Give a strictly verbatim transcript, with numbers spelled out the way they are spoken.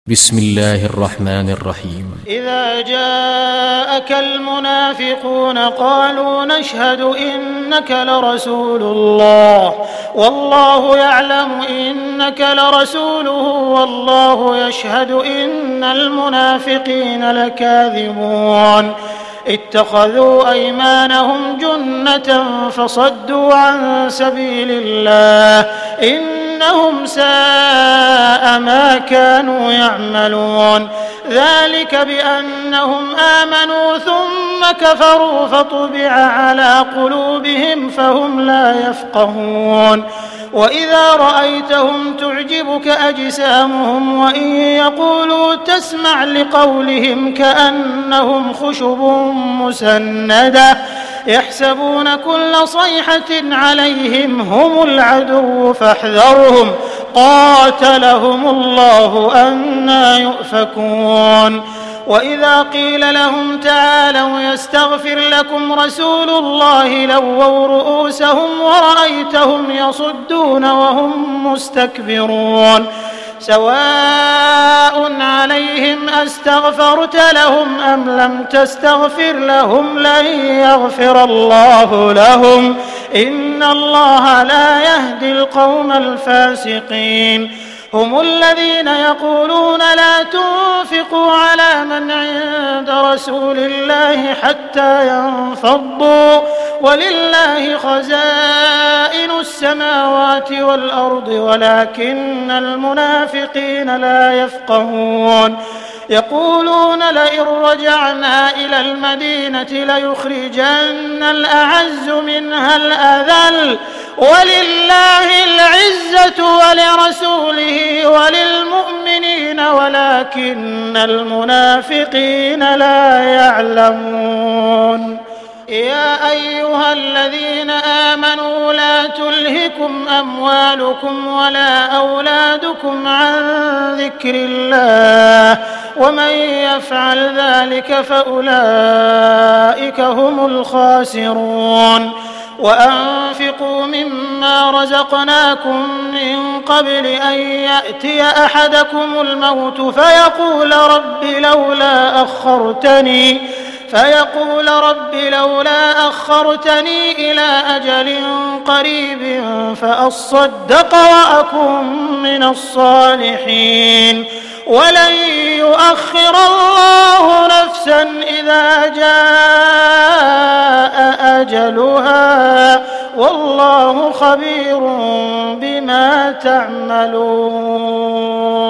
بسم الله الرحمن الرحيم. إذا جاءك المنافقون قالوا نشهد إنك لرسول الله والله يعلم إنك لرسوله والله يشهد إن المنافقين لكاذبون اتخذوا أيمانهم جنة فصدوا عن سبيل الله إنهم ساء ما كانوا يعملون ذلك بأنهم آمنوا ثم كفروا فطبع على قلوبهم فهم لا يفقهون وإذا رأيتهم تعجبك أجسامهم وإن يقولوا تسمع لقولهم كأنهم خشب مسندة يحسبون كل صيحة عليهم هم العدو فاحذرهم قاتلهم الله أنى يؤفكون وإذا قيل لهم تعالوا يستغفر لكم رسول الله لووا رؤوسهم ورأيتهم يصدون وهم مستكبرون سواء عليهم أستغفرت لهم أم لم تستغفر لهم لن يغفر الله لهم إن الله لا يهدي القوم الفاسقين هم الذين يقولون لا تنفقوا على من عند رسول الله حتى ينفضوا ولله خزائن السماوات والأرض ولكن المنافقين لا يفقهون يقولون لئن رجعنا إلى المدينة ليخرجن الأعز منها الأذل ولله العزة ولرسوله وللمؤمنين ولكن المنافقين لا يعلمون يا أيها الذين آمنوا لا تلهكم أموالكم ولا أولادكم عن ذكر الله ومن يفعل ذلك فأولئك هم الخاسرون وأنفقوا مما رزقناكم من قبل أن يأتي أحدكم الموت فيقول رب لولا أخرتني فيقول رب لولا أخرتني إلى أجل قريب فأصدق وأكن من الصالحين ولن يؤخر الله نفسا إذا جاء أجلها والله خبير بما تعملون.